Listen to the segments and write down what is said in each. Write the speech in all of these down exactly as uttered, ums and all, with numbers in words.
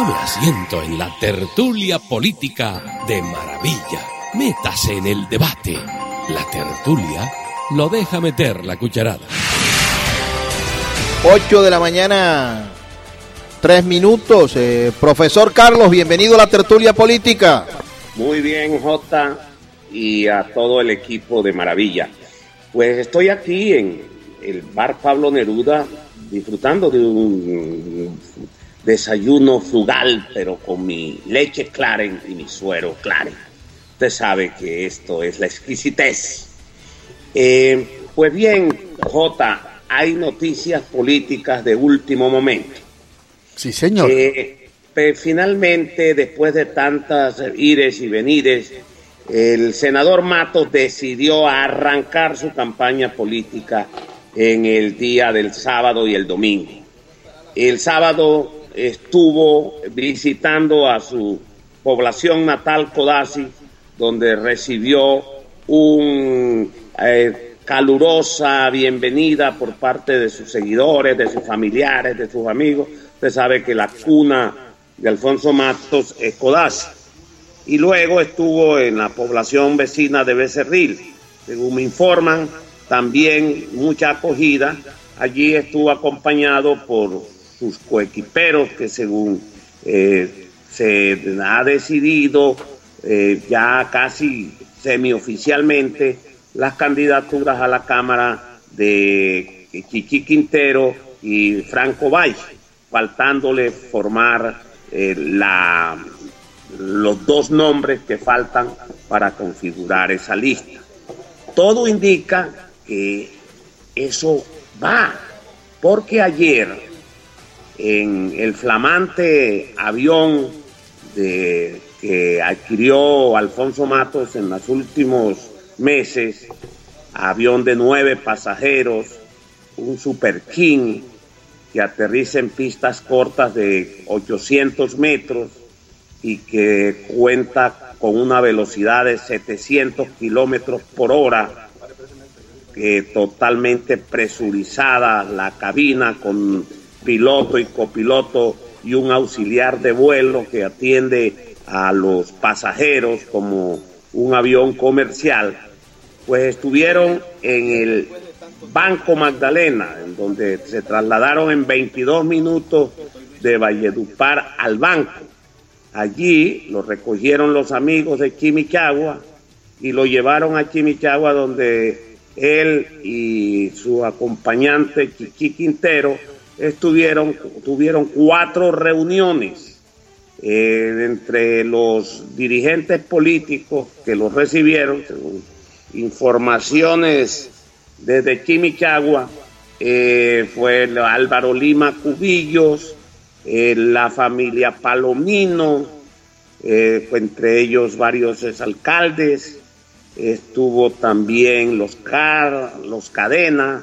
Tome asiento en la tertulia política de Maravilla. Métase en el debate. La tertulia lo deja meter la cucharada. ocho de la mañana, tres minutos. Eh, profesor Carlos, bienvenido a la tertulia política. Muy bien, Jota, y a todo el equipo de Maravilla. Pues estoy aquí en el bar Pablo Neruda, disfrutando de un desayuno frugal, pero con mi leche Claren y mi suero Claren. Usted sabe que esto es la exquisitez. Eh, pues bien, Jota, hay noticias políticas de último momento. Sí, señor. Eh, pues, finalmente, después de tantas ires y venires, el senador Matos decidió arrancar su campaña política en el día del sábado y el domingo. El sábado estuvo visitando a su población natal, Codazzi, donde recibió una eh, calurosa bienvenida por parte de sus seguidores, de sus familiares, de sus amigos. Usted sabe que la cuna de Alfonso Matos es Codazzi. Y luego estuvo en la población vecina de Becerril. Según me informan, también mucha acogida. Allí estuvo acompañado por sus coequiperos, que según eh, se ha decidido eh, ya casi semioficialmente las candidaturas a la Cámara de Chichi Quintero y Franco Valle, faltándole formar eh, la, los dos nombres que faltan para configurar esa lista. Todo indica que eso va, porque ayer en el flamante avión de, que adquirió Alfonso Matos en los últimos meses, avión de nueve pasajeros, un Super King que aterriza en pistas cortas de ochocientos metros y que cuenta con una velocidad de setecientos kilómetros por hora, que totalmente presurizada la cabina con piloto y copiloto y un auxiliar de vuelo que atiende a los pasajeros como un avión comercial. Pues estuvieron en el Banco Magdalena, en donde se trasladaron en veintidós minutos de Valledupar al banco. Allí lo recogieron los amigos de Chimichagua y lo llevaron a Chimichagua, donde él y su acompañante Chichi Quintero estuvieron tuvieron cuatro reuniones eh, entre los dirigentes políticos que los recibieron, según informaciones desde Chimichagua. Eh, fue Álvaro Lima Cubillos, eh, la familia Palomino, eh, entre ellos varios exalcaldes, estuvo también los Car, los Cadena,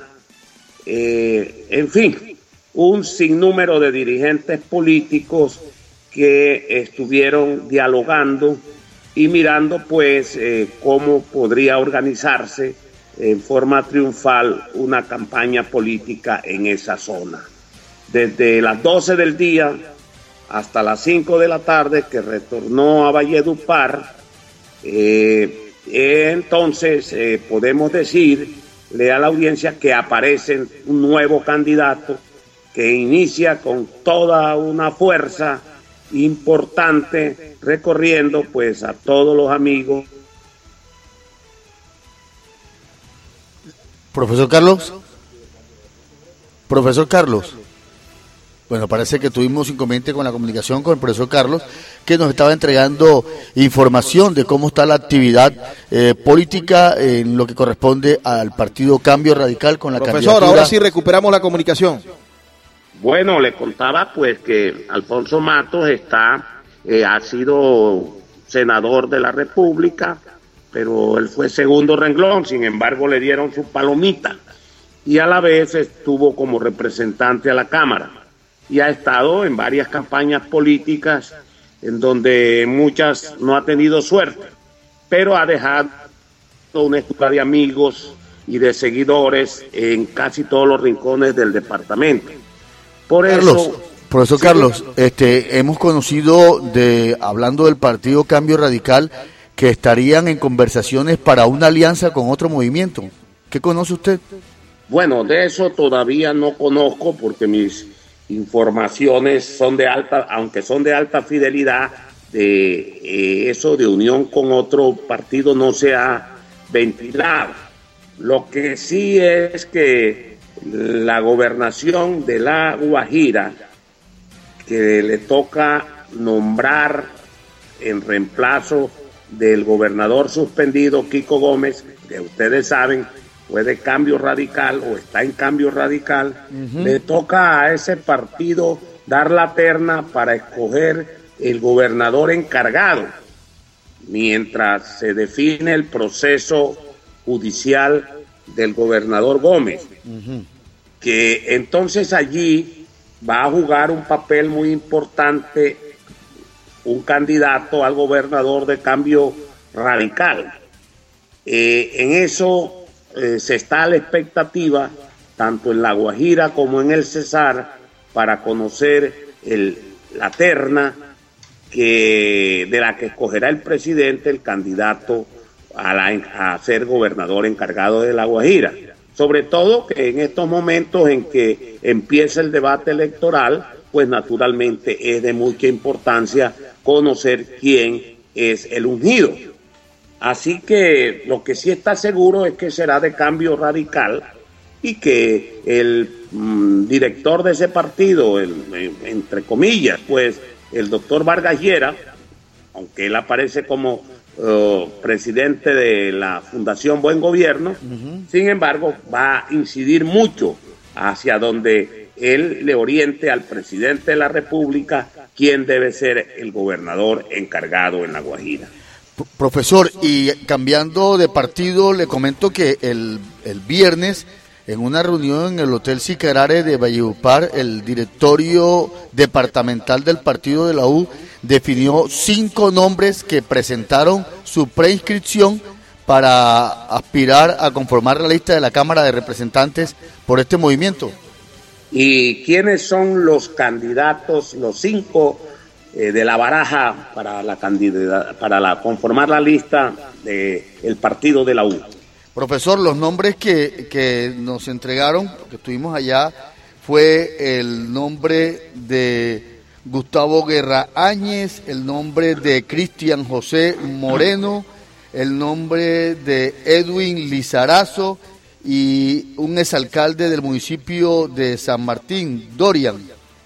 eh, en fin, un sinnúmero de dirigentes políticos que estuvieron dialogando y mirando pues eh, cómo podría organizarse en forma triunfal una campaña política en esa zona. Desde las doce del día hasta las cinco de la tarde, que retornó a Valledupar, eh, entonces eh, podemos decirle a la audiencia que aparece un nuevo candidato que inicia con toda una fuerza importante, recorriendo pues a todos los amigos. Profesor Carlos. Profesor Carlos. Bueno, parece que tuvimos inconveniente con la comunicación con el profesor Carlos, que nos estaba entregando información de cómo está la actividad eh, política en lo que corresponde al partido Cambio Radical con la Profesor, candidatura. ahora sí recuperamos la comunicación. Bueno, le contaba pues que Alfonso Matos está, eh, ha sido senador de la República, pero él fue segundo renglón, sin embargo le dieron su palomita, y a la vez estuvo como representante a la Cámara, y ha estado en varias campañas políticas en donde muchas no ha tenido suerte, pero ha dejado una estructura de amigos y de seguidores en casi todos los rincones del departamento. Por Carlos. eso, Profesor Sí. Carlos, este, hemos conocido, de hablando del partido Cambio Radical, que estarían en conversaciones para una alianza con otro movimiento. ¿Qué conoce usted? Bueno, de eso todavía no conozco porque mis informaciones son de alta, aunque son de alta fidelidad, de eh, eso de unión con otro partido no se ha ventilado. Lo que sí es que la gobernación de La Guajira, que le toca nombrar en reemplazo del gobernador suspendido Kiko Gómez, que ustedes saben fue de Cambio Radical o está en Cambio Radical, uh-huh. le toca a ese partido dar la terna para escoger el gobernador encargado, mientras se define el proceso judicial del gobernador Gómez, uh-huh. que entonces allí va a jugar un papel muy importante un candidato al gobernador de Cambio Radical. Eh, en eso eh, se está a la expectativa, tanto en La Guajira como en el Cesar, para conocer el, la terna que, de la que escogerá el presidente, el candidato a, la, a ser gobernador encargado de La Guajira. Sobre todo que en estos momentos en que empieza el debate electoral, pues naturalmente es de mucha importancia conocer quién es el ungido. Así que lo que sí está seguro es que será de Cambio Radical y que el mm, director de ese partido, el, entre comillas, pues el doctor Vargas Llera, aunque él aparece como uh, presidente de la Fundación Buen Gobierno, uh-huh. sin embargo va a incidir mucho hacia donde él le oriente al presidente de la República quién debe ser el gobernador encargado en La Guajira. Profesor, y cambiando de partido, le comento que el, el viernes, en una reunión en el Hotel Sicarare de Valledupar, el directorio departamental del partido de la U definió cinco nombres que presentaron su preinscripción para aspirar a conformar la lista de la Cámara de Representantes por este movimiento. ¿Y quiénes son los candidatos, los cinco eh, de la baraja para la candidata, para la, conformar la lista del partido de la U? Profesor, los nombres que, que nos entregaron, que estuvimos allá, fue el nombre de Gustavo Guerra Áñez, el nombre de Cristian José Moreno, el nombre de Edwin Lizarazo y un exalcalde del municipio de San Martín, Dorian.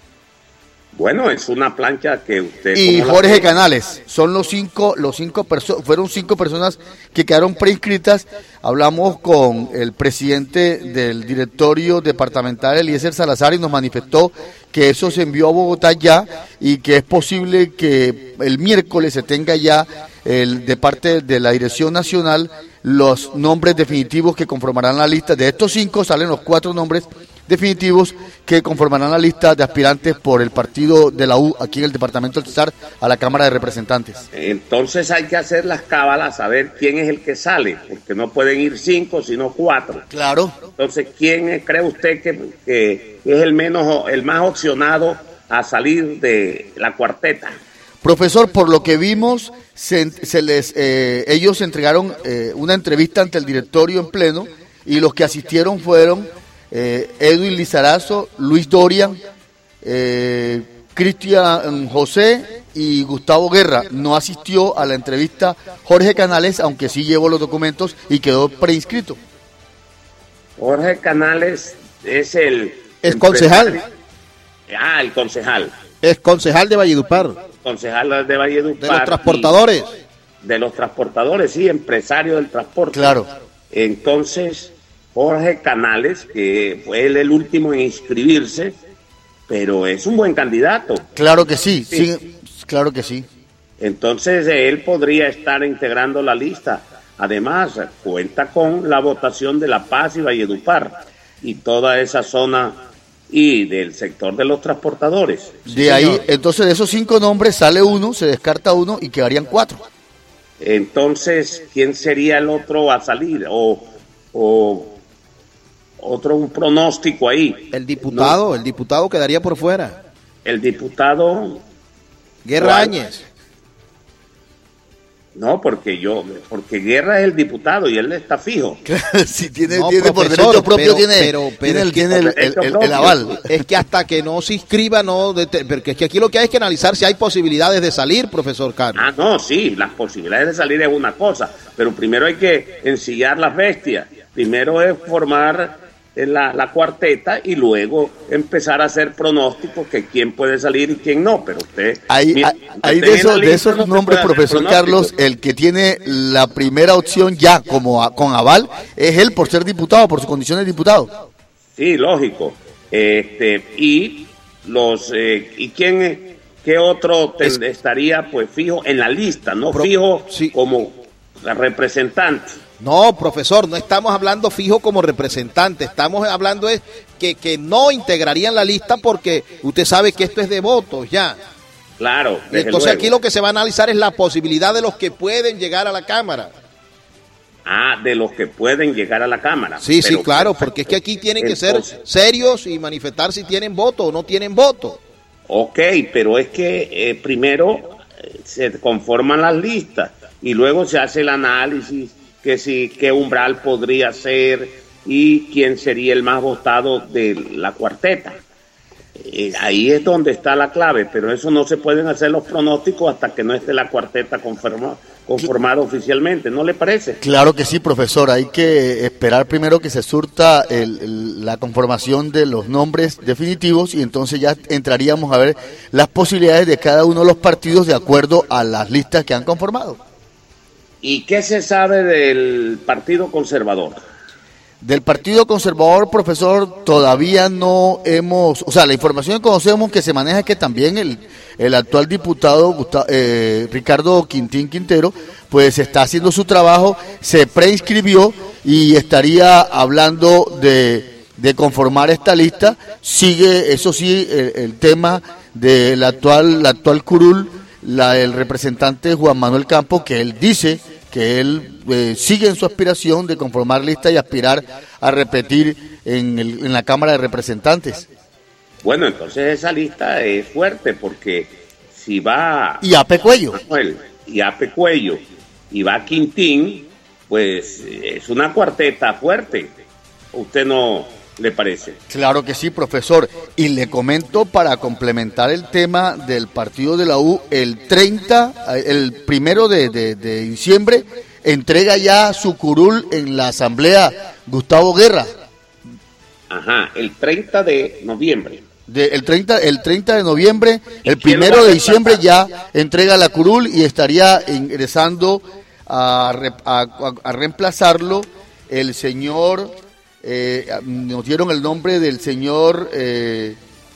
Bueno, es una plancha que usted... Y Jorge Canales, son los cinco, los cinco perso- fueron cinco personas que quedaron preinscritas. Hablamos con el presidente del directorio departamental, Eliezer Salazar, y nos manifestó que eso se envió a Bogotá ya y que es posible que el miércoles se tenga ya el de parte de la Dirección Nacional los nombres definitivos que conformarán la lista. De estos cinco salen los cuatro nombres definitivos que conformarán la lista de aspirantes por el partido de la U aquí en el departamento del Cesar a la Cámara de Representantes. Entonces hay que hacer las cábalas, saber quién es el que sale, porque no pueden ir cinco, sino cuatro. Claro. Entonces, ¿quién cree usted que, que es el menos, el más opcionado a salir de la cuarteta? Profesor, por lo que vimos, se, se les, eh, ellos entregaron eh, una entrevista ante el directorio en pleno y los que asistieron fueron eh, Edwin Lizarazo, Luis Dorian, eh, Cristian José y Gustavo Guerra. No asistió a la entrevista Jorge Canales, aunque sí llevó los documentos y quedó preinscrito. Jorge Canales es el... Es concejal. Ah, el concejal. Es concejal de Valledupar. Concejal de Valledupar. De los transportadores. De los transportadores, sí, empresario del transporte. Claro. Entonces, Jorge Canales, que fue el, el último en inscribirse, pero es un buen candidato. Claro que sí, sí. sí claro que sí. Entonces, él podría estar integrando la lista. Además, cuenta con la votación de La Paz y Valledupar y toda esa zona y del sector de los transportadores. De sí, ahí, señor. entonces de esos cinco nombres sale uno, se descarta uno y quedarían cuatro. Entonces, ¿quién sería el otro a salir? O, o otro un pronóstico ahí. El diputado, ¿no? El diputado quedaría por fuera. el diputado Guerra ¿cuál? Áñez. No, porque yo, porque Guerra es el diputado y él está fijo. Si tiene, No, tiene por profesor, derecho propio, pero- tiene, pero- pero tiene, es el, que- tiene el, el- el- el aval. Es que hasta que no se inscriba, no, dete- porque es que aquí lo que hay es que analizar si hay posibilidades de salir, profesor Carlos. Ah, no, sí, las posibilidades de salir es una cosa, pero primero hay que ensillar las bestias. Primero es formar la, la cuarteta y luego empezar a hacer pronósticos que quién puede salir y quién no, pero usted... Ahí, mira, ahí usted de, en esos, la de lista esos no se nombres, puede hacer profesor Carlos, pronósticos. el que tiene la primera opción ya como a- con aval es él por ser diputado, por su condición de diputado. Sí, lógico. Este, y los eh, y quién eh, qué otro te- Es- estaría pues fijo en la lista, no Pro- fijo sí. como representante. No, profesor, no estamos hablando fijo como representante, estamos hablando es que, que no integrarían la lista porque usted sabe que esto es de votos ya. Claro, Y desde entonces luego. aquí lo que se va a analizar es la posibilidad de los que pueden llegar a la Cámara. Ah, de los que pueden llegar a la Cámara. Sí, sí, Pero, claro, perfecto. porque es que aquí tienen que ser Entonces, serios y manifestar si tienen voto o no tienen voto. ok, pero es que eh, primero eh, se conforman las listas y luego se hace el análisis que si qué umbral podría ser y quién sería el más votado de la cuarteta. Eh, ahí es donde está la clave, pero eso no se pueden hacer los pronósticos hasta que no esté la cuarteta conforma- conformada oficialmente, ¿no le parece? Claro que sí, profesor. Hay que esperar primero que se surta el- el- la conformación de los nombres definitivos y entonces ya entraríamos a ver las posibilidades de cada uno de los partidos de acuerdo a las listas que han conformado. ¿Y qué se sabe del Partido Conservador? Del Partido Conservador, profesor, todavía no hemos, o sea, la información que conocemos que se maneja es que también el, el actual diputado Gusta- eh, Ricardo Quintín Quintero, pues está haciendo su trabajo, se preinscribió y estaría hablando de, de conformar esta lista. Sigue, eso sí, el, el tema del actual, la actual curul, la, el representante Juan Manuel Campos, que él dice que él eh, sigue en su aspiración de conformar lista y aspirar a repetir en, el, en la Cámara de Representantes. Bueno, entonces esa lista es fuerte porque si va Y Ape Cuello. Manuel y Ape Cuello y va Quintín, pues es una cuarteta fuerte. ¿A usted no le parece? Claro que sí, profesor. Y le comento para complementar el tema del partido de la U, el treinta, el primero de, de, de diciembre, entrega ya su curul en la asamblea Gustavo Guerra. Ajá, el treinta de noviembre. De, el, treinta, el treinta de noviembre, ¿Y el quién lo va primero a de diciembre reemplazar? ya entrega la curul y estaría ingresando a, re- a, a- a reemplazarlo el señor, eh, nos dieron el nombre del señor, eh,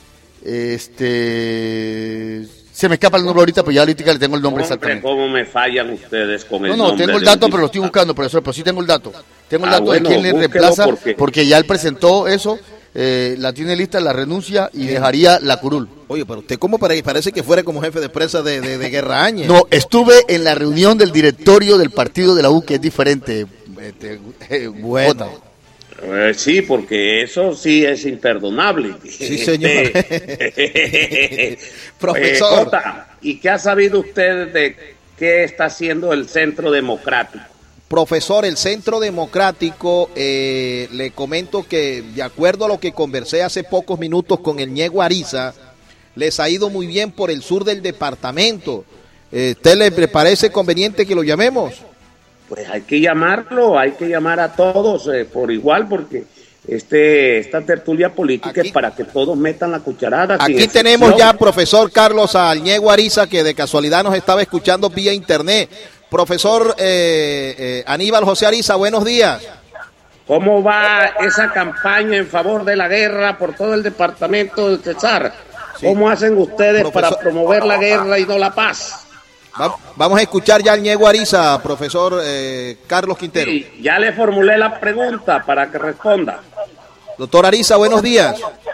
este, se me escapa el nombre ahorita, pero ya ahorita le tengo el nombre Hombre, exactamente. ¿cómo me fallan ustedes con el No, no, nombre tengo el del dato, pero lo estoy diputado? buscando, profesor, pero sí tengo el dato. Tengo el Ah, dato bueno, de quién le búsquelo reemplaza, porque- porque ya él presentó eso, eh, la tiene lista, la renuncia y dejaría la curul. Oye, pero usted como pare- parece que fuera como jefe de prensa de, de, de Guerra Áñez. No, estuve en la reunión del directorio del partido de la U, que es diferente. Este, eh, Bueno. Jota. Eh, sí, porque eso sí es imperdonable. Sí, señor. Este, Profesor. eh, Jota, ¿y qué ha sabido usted de qué está haciendo el Centro Democrático? Profesor, el Centro Democrático, eh, le comento que de acuerdo a lo que conversé hace pocos minutos con el Ñego Ariza, les ha ido muy bien por el sur del departamento. Eh, ¿Usted le le parece conveniente que lo llamemos? Pues hay que llamarlo, hay que llamar a todos eh, por igual, porque este esta tertulia política Aquí- es para que todos metan la cucharada. sin Aquí excepción. tenemos ya, profesor Carlos, al Ñego Ariza, que de casualidad nos estaba escuchando vía internet. Profesor eh, eh, Aníbal José Ariza, buenos días. ¿Cómo va esa campaña en favor de la guerra por todo el departamento del Cesar? Sí. ¿Cómo hacen ustedes Profesor- para promover la guerra y no la paz? Va- vamos a escuchar ya al Ñego Ariza, profesor eh, Carlos Quintero. Sí, ya le formulé la pregunta para que responda. Doctor Ariza, buenos días.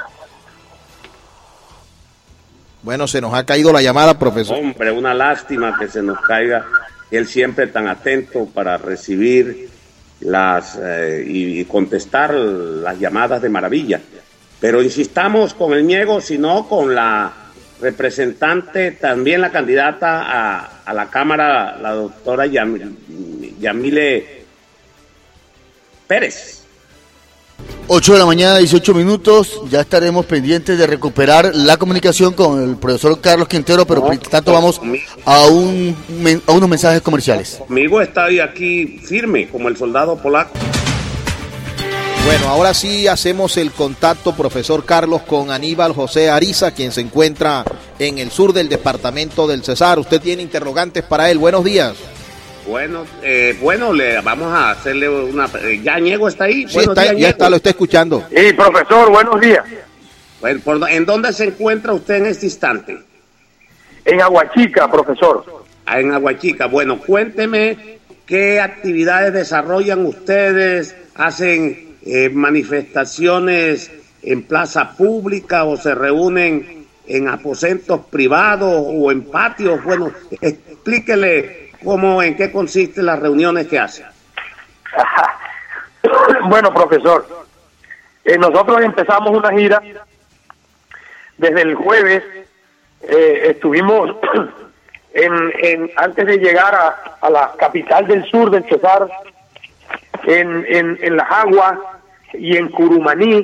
Bueno, se nos ha caído la llamada, profesor. Hombre, una lástima que se nos caiga. Él siempre tan atento para recibir las eh, y, y contestar las llamadas de maravilla. Pero insistamos con el Ñego, sino con la representante, también la candidata a, a la Cámara, la doctora Yam, Yamile Pérez. ocho de la mañana, dieciocho minutos, ya estaremos pendientes de recuperar la comunicación con el profesor Carlos Quintero, pero no, por tanto vamos a, un, a unos mensajes comerciales. Conmigo está aquí firme, como el soldado polaco. Bueno, ahora sí hacemos el contacto, profesor Carlos, con Aníbal José Ariza, quien se encuentra en el sur del departamento del Cesar. Usted tiene interrogantes para él. Buenos días. Bueno, eh, bueno, le vamos a hacerle una... ¿Ya Ñego está ahí? Sí, está, días, ya está, lo está escuchando. Sí, profesor, buenos días. Bueno, ¿en dónde se encuentra usted en este instante? En Aguachica, profesor. Ah, en Aguachica. Bueno, cuénteme qué actividades desarrollan ustedes, hacen... Eh, manifestaciones en plaza pública o se reúnen en aposentos privados o en patios. Bueno, explíquele cómo, en qué consisten las reuniones que hacen. Bueno, profesor, eh, nosotros empezamos una gira desde el jueves. Eh, estuvimos en, en antes de llegar a, a la capital del sur del Cesar, en, en, en Las Aguas y en Curumaní,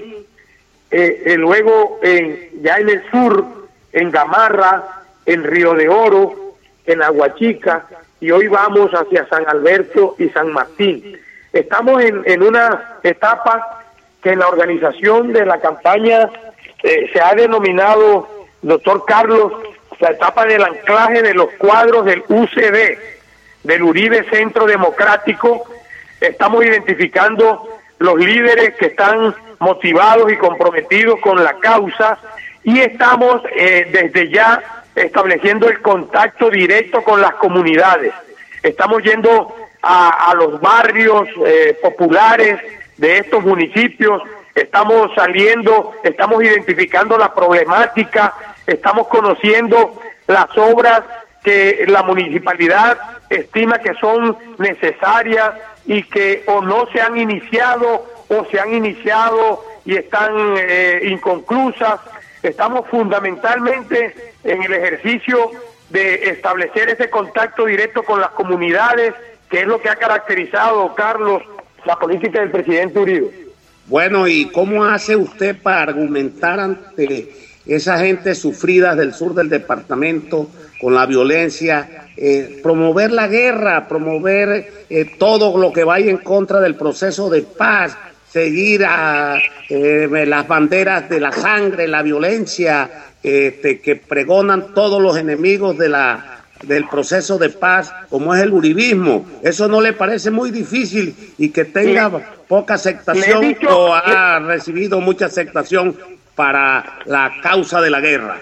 eh, eh, luego eh, ya en el sur, en Gamarra, en Río de Oro, en Aguachica, y hoy vamos hacia San Alberto y San Martín. Estamos en, en una etapa que en la organización de la campaña eh, se ha denominado, doctor Carlos, la etapa del anclaje de los cuadros del U C D, del Uribe Centro Democrático. Estamos identificando los líderes que están motivados y comprometidos con la causa y estamos eh, desde ya estableciendo el contacto directo con las comunidades. Estamos yendo a, a los barrios eh, populares de estos municipios, estamos saliendo, estamos identificando la problemática, estamos conociendo las obras que la municipalidad estima que son necesarias y que o no se han iniciado o se han iniciado y están eh, inconclusas. Estamos fundamentalmente en el ejercicio de establecer ese contacto directo con las comunidades, que es lo que ha caracterizado, Carlos, la política del presidente Uribe. Bueno, ¿y cómo hace usted para argumentar ante esa gente sufrida del sur del departamento con la violencia, eh, promover la guerra, promover eh, todo lo que vaya en contra del proceso de paz, seguir a eh, las banderas de la sangre, la violencia, este, que pregonan todos los enemigos de la del proceso de paz, como es el uribismo? ¿Eso no le parece muy difícil y que tenga le, poca aceptación dicho, o ha le, recibido mucha aceptación para la causa de la guerra?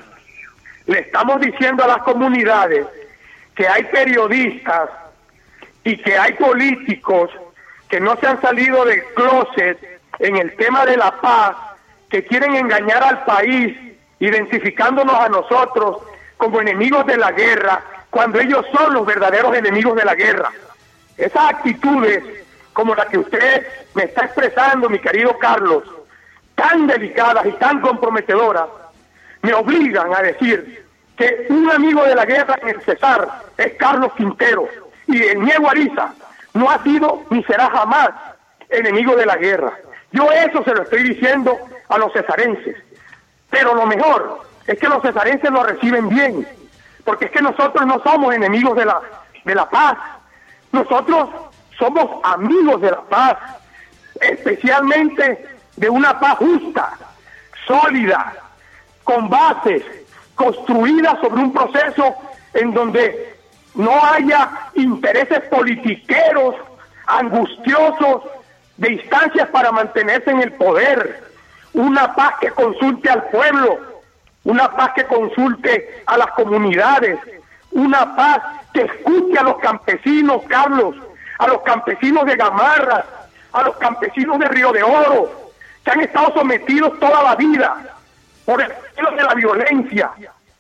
Le estamos diciendo a las comunidades que hay periodistas y que hay políticos que no se han salido del closet en el tema de la paz, que quieren engañar al país, identificándonos a nosotros como enemigos de la guerra, cuando ellos son los verdaderos enemigos de la guerra. Esas actitudes, como la que usted me está expresando, mi querido Carlos, tan delicadas y tan comprometedoras, me obligan a decir que un amigo de la guerra en el Cesar es Carlos Quintero, y el Ñego Ariza no ha sido ni será jamás enemigo de la guerra. Yo eso se lo estoy diciendo a los cesarenses, pero lo mejor es que los cesarenses lo reciben bien, porque es que nosotros no somos enemigos de la, de la paz, nosotros somos amigos de la paz, especialmente de una paz justa, sólida, con bases, construida sobre un proceso en donde no haya intereses politiqueros, angustiosos, de instancias para mantenerse en el poder, una paz que consulte al pueblo, una paz que consulte a las comunidades, una paz que escuche a los campesinos, Carlos, a los campesinos de Gamarra, a los campesinos de Río de Oro, que han estado sometidos toda la vida por el estilo de la violencia,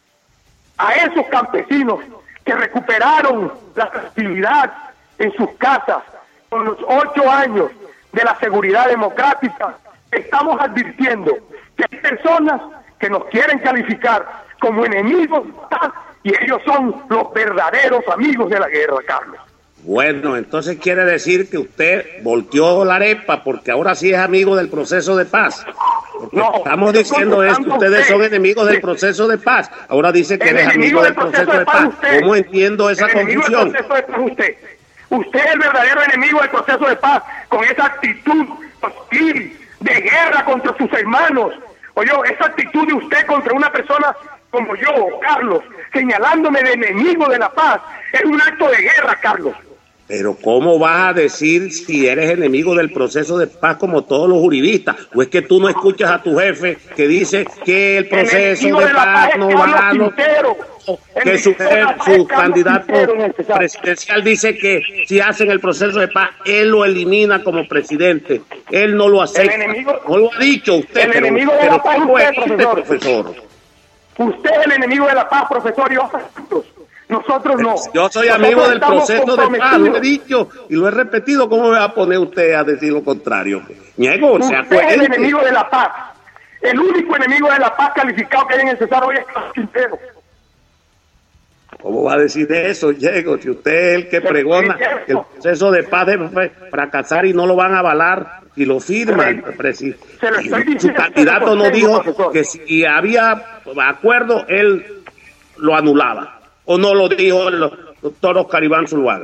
a esos campesinos que recuperaron la tranquilidad en sus casas con los ocho años de la seguridad democrática. Estamos advirtiendo que hay personas que nos quieren calificar como enemigos, y ellos son los verdaderos amigos de la guerra, Carlos. Bueno, entonces quiere decir que usted volteó la arepa porque ahora sí es amigo del proceso de paz. No, estamos diciendo esto, ustedes usted, son enemigos del proceso de paz. Ahora dice que eres amigo del proceso de paz. Usted, ¿cómo entiendo esa confusión? Usted. usted es el verdadero enemigo del proceso de paz, con esa actitud hostil de guerra contra sus hermanos. Oye, esa actitud de usted contra una persona como yo, Carlos, señalándome de enemigo de la paz, es un acto de guerra, Carlos. Pero ¿cómo vas a decir si eres enemigo del proceso de paz como todos los uribistas? ¿O es que tú no escuchas a tu jefe que dice que el proceso el de, de paz no va a... No, que su, su candidato presidencial dice que si hacen el proceso de paz, él lo elimina como presidente. Él no lo acepta. Enemigo, no lo ha dicho usted, el pero, enemigo de pero la paz ¿cómo usted, es profesor? Este, profesor? Usted es el enemigo de la paz, profesor, y otros. Nosotros no. Yo soy Nosotros amigo del proceso de paz, lo he dicho y lo he repetido. ¿Cómo me va a poner usted a decir lo contrario? Niego, o sea, usted es el enemigo de la paz. El único enemigo de la paz calificado que hay en el Cesar hoy es Carlos Quintero. ¿Cómo va a decir eso, Diego? Si usted es el que pregona que el proceso de paz debe fracasar y no lo van a avalar y lo firma el presidente. Su candidato no dijo que si había acuerdo, él lo anulaba. ¿O no lo dijo el doctor Oscar Iván Zuluaga?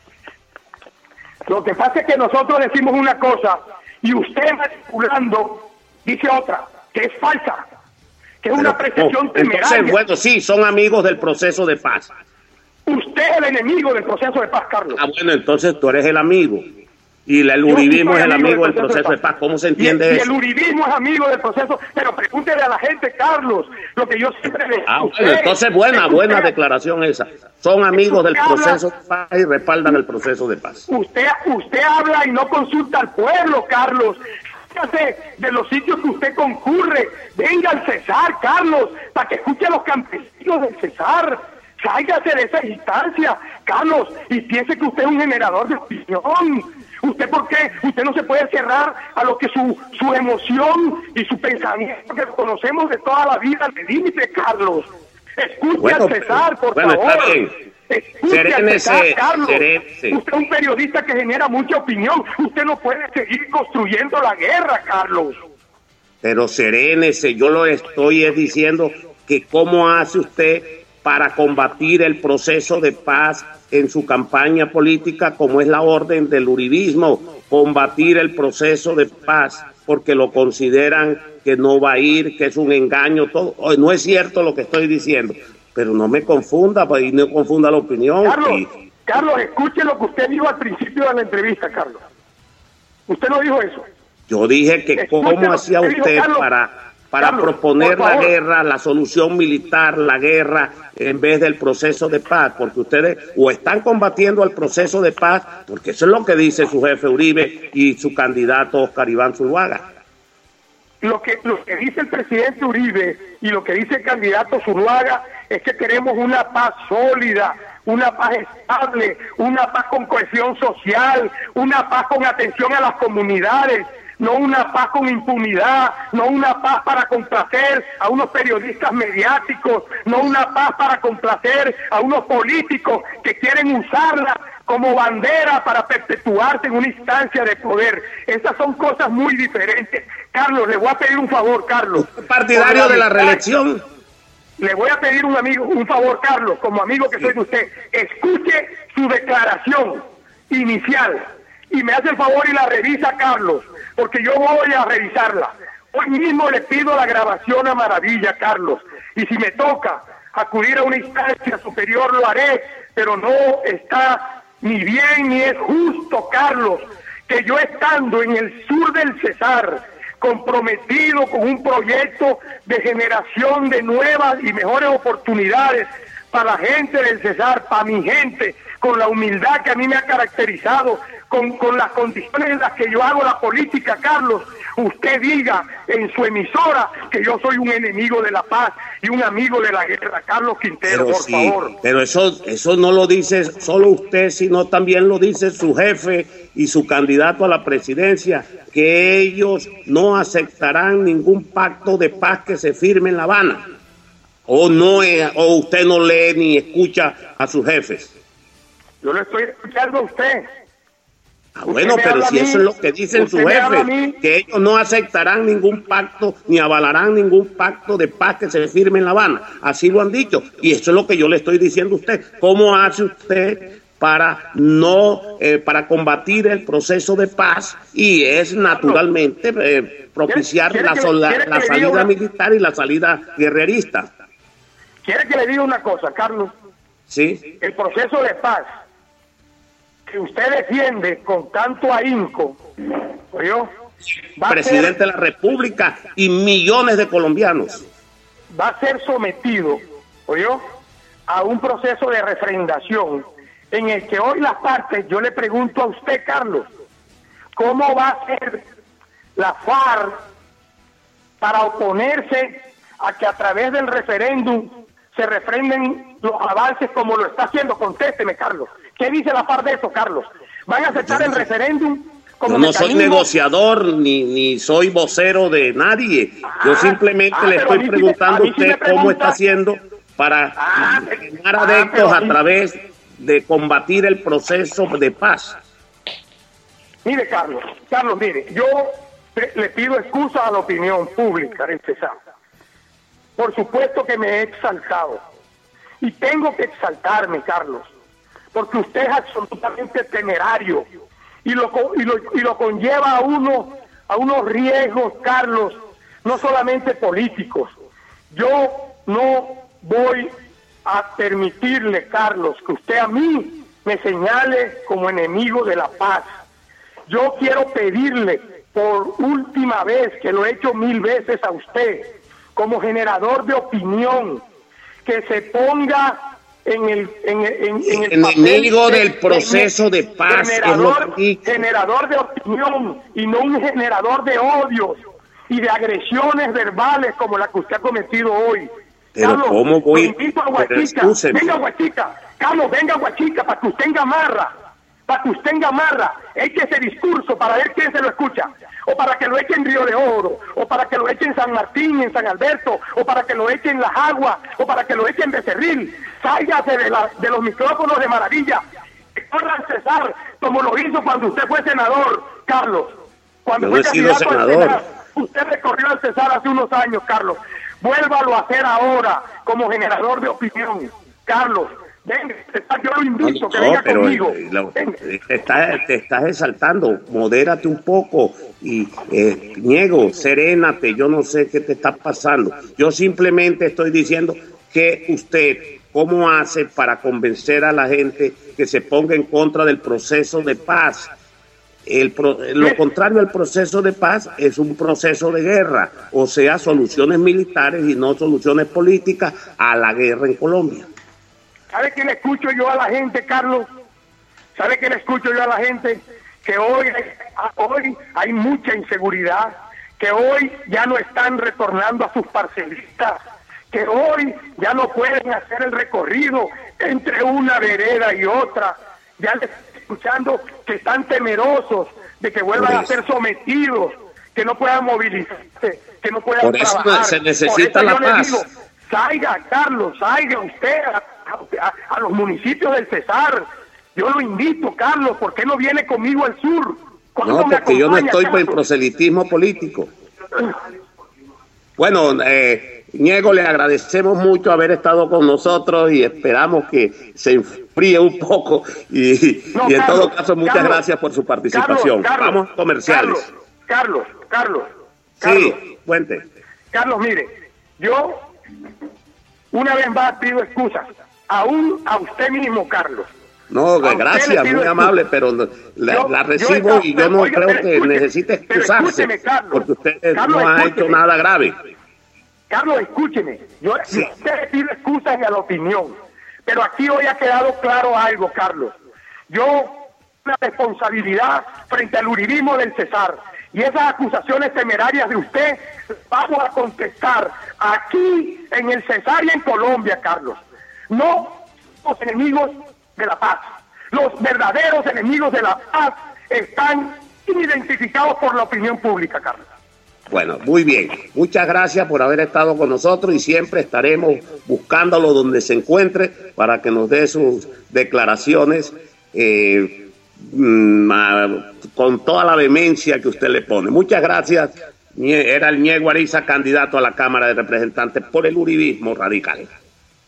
Lo que pasa es que nosotros decimos una cosa y usted manipulando dice otra, que es falsa, que es Pero, una apreciación no, temeraria. Entonces, bueno, sí, son amigos del proceso de paz. Usted es el enemigo del proceso de paz, Carlos. Ah, bueno, entonces tú eres el amigo. Y el uribismo es el amigo del proceso de paz. ¿Cómo se entiende y, eso? Y el uribismo es amigo del proceso, pero pregúntele a la gente, Carlos, lo que yo siempre le Ah, bueno, entonces buena, buena declaración esa. Son amigos del proceso de paz y respaldan el proceso de paz. Usted, usted habla y no consulta al pueblo, Carlos. Fíjate de los sitios que usted concurre. Venga al Cesar, Carlos, para que escuche a los campesinos del Cesar. Sáigase de esa instancia, Carlos, y piense que usted es un generador de opinión. ¿Usted por qué? Usted no se puede cerrar a lo que su, su emoción y su pensamiento, que lo conocemos de toda la vida, le límite, Carlos. Escuche bueno, al Cesar, por bueno, favor. Está bien. Escuche al Cesar, Carlos. Serénese. Usted es un periodista que genera mucha opinión. Usted no puede seguir construyendo la guerra, Carlos. Pero serénese, yo lo estoy diciendo que cómo hace usted para combatir el proceso de paz en su campaña política, como es la orden del uribismo, combatir el proceso de paz, porque lo consideran que no va a ir, que es un engaño, todo. No es cierto lo que estoy diciendo, pero no me confunda, y no confunda la opinión. Carlos, y... Carlos, escuche lo que usted dijo al principio de la entrevista, Carlos. Usted no dijo eso. Yo dije que escuche cómo hacía usted, usted dijo, para... para Carlos, proponer la guerra, la solución militar, la guerra, en vez del proceso de paz, porque ustedes o están combatiendo el proceso de paz, porque eso es lo que dice su jefe Uribe y su candidato Oscar Iván Zuluaga. Lo que, lo que dice el presidente Uribe y lo que dice el candidato Zuluaga es que queremos una paz sólida, una paz estable, una paz con cohesión social, una paz con atención a las comunidades, no una paz con impunidad, no una paz para complacer a unos periodistas mediáticos, no una paz para complacer a unos políticos que quieren usarla como bandera para perpetuarse en una instancia de poder. Esas son cosas muy diferentes. Carlos, le voy a pedir un favor, Carlos. ¿Partidario de la reelección? Le voy a pedir un amigo, un favor, Carlos, como amigo que soy de usted. Escuche su declaración inicial y me hace el favor y la revisa, Carlos, porque yo voy a revisarla. Hoy mismo le pido la grabación a Maravilla, Carlos, y si me toca acudir a una instancia superior lo haré, pero no está ni bien ni es justo, Carlos, que yo estando en el sur del Cesar, comprometido con un proyecto de generación de nuevas y mejores oportunidades para la gente del Cesar, para mi gente, con la humildad que a mí me ha caracterizado, con, con las condiciones en las que yo hago la política, Carlos, usted diga en su emisora que yo soy un enemigo de la paz y un amigo de la guerra. Carlos Quintero, pero por sí, favor. Pero eso, eso no lo dice solo usted, sino también lo dice su jefe y su candidato a la presidencia, que ellos no aceptarán ningún pacto de paz que se firme en La Habana. o no es, o usted no lee ni escucha a sus jefes. Yo lo estoy escuchando a usted. Ah, bueno, pero si eso es lo que dicen sus jefes, que ellos no aceptarán ningún pacto ni avalarán ningún pacto de paz que se firme en La Habana. Así lo han dicho. Y eso es lo que yo le estoy diciendo a usted. ¿Cómo hace usted para no eh, para combatir el proceso de paz? Y es naturalmente eh, propiciar ¿Quiere, quiere la, que, la, quiere la que salida una... militar y la salida guerrerista. ¿Quiere que le diga una cosa, Carlos? Sí. El proceso de paz que usted defiende con tanto ahínco, ¿oyó? Presidente ser, de la República y millones de colombianos. Va a ser sometido, ¿oyó?, a un proceso de refrendación en el que hoy las partes, yo le pregunto a usted, Carlos, ¿cómo va a ser la FARC para oponerse a que a través del referéndum se refrenden los avances como lo está haciendo? Contésteme, Carlos. ¿Qué dice la FARC de eso, Carlos? ¿Van a aceptar el referéndum como Yo no mecanismo? soy negociador ni, ni soy vocero de nadie. Ah, Yo simplemente ah, le estoy a preguntando a sí usted me pregunta, cómo está haciendo para ah, ganar ah, adeptos a mí, través de combatir el proceso de paz. Mire, Carlos, Carlos, mire, yo le pido excusas a la opinión pública del Cesar. Por supuesto que me he exaltado. Y tengo que exaltarme, Carlos, porque usted es absolutamente temerario y lo, y lo, y lo conlleva a uno a unos riesgos, Carlos, no solamente políticos. Yo no voy a permitirle, Carlos, que usted a mí me señale como enemigo de la paz. Yo quiero pedirle por última vez, que lo he hecho mil veces a usted, como generador de opinión, que se ponga en el en, en, en el enemigo del proceso de paz, generador, es lo generador de opinión y no un generador de odios y de agresiones verbales como la que usted ha cometido hoy. Pero Carlos, ¿cómo voy? Lo invito a Huachica. Venga, Huachica. Carlos, venga, Huachica, para que usted engamarra, para que usted engamarra, eche ese discurso para ver quién se lo escucha, o para que lo eche en Río de Oro, o para que lo eche en San Martín, en San Alberto, o para que lo eche en Las Aguas, o para que lo eche en Becerril. Sálgase de, la, de los micrófonos de Maravilla, que corran Cesar, como lo hizo cuando usted fue senador, Carlos. Cuando Yo fue he sido candidato al senador. Senado, usted recorrió al Cesar hace unos años, Carlos. Vuélvalo a hacer ahora como generador de opinión, Carlos. Venga, yo lo invito, no, que venga pero conmigo. Lo, te, estás, te estás exaltando, modérate un poco y eh, Niego, serénate, yo no sé qué te está pasando. Yo simplemente estoy diciendo que usted, ¿cómo hace para convencer a la gente que se ponga en contra del proceso de paz? El pro, lo contrario al proceso de paz es un proceso de guerra, o sea, soluciones militares y no soluciones políticas a la guerra en Colombia. ¿Sabe qué le escucho yo a la gente, Carlos? ¿Sabe qué le escucho yo a la gente? Que hoy, hoy hay mucha inseguridad, que hoy ya no están retornando a sus parcelistas, que hoy ya no pueden hacer el recorrido entre una vereda y otra. Ya les estoy escuchando que están temerosos de que vuelvan a ser sometidos, que no puedan movilizarse, que no puedan Por eso trabajar. se necesita Por eso la yo paz. les digo, salga, Carlos, salga usted a, a, a los municipios del Cesar. Yo lo invito, Carlos, ¿por qué no viene conmigo al sur? No, porque yo no estoy por el proselitismo político. Bueno, eh, Niego, le agradecemos mucho haber estado con nosotros y esperamos que se enfríe un poco y, no, y en Carlos, todo caso muchas Carlos, gracias por su participación. Carlos, Carlos, Vamos comerciales. Carlos, Carlos, Carlos. Sí, cuente. Carlos, mire, yo una vez más pido excusas, aún a usted mismo, Carlos. No, gracias, muy amable, pero la, yo, la recibo yo y yo no oiga, creo que escuche, necesite excusarse, Carlos, porque usted Carlos, no ha escúcheme. hecho nada grave. Carlos, escúcheme, yo sí. usted le pido excusas y a la opinión, pero aquí hoy ha quedado claro algo, Carlos. Yo, una responsabilidad frente al uribismo del Cesar, y esas acusaciones temerarias de usted, vamos a contestar aquí en el Cesar y en Colombia, Carlos. No somos enemigos de la paz. Los verdaderos enemigos de la paz están identificados por la opinión pública, Carlos. Bueno, muy bien. Muchas gracias por haber estado con nosotros y siempre estaremos buscándolo donde se encuentre para que nos dé sus declaraciones eh, con toda la vehemencia que usted le pone. Muchas gracias. Era el Ñego Ariza, candidato a la Cámara de Representantes por el uribismo radical.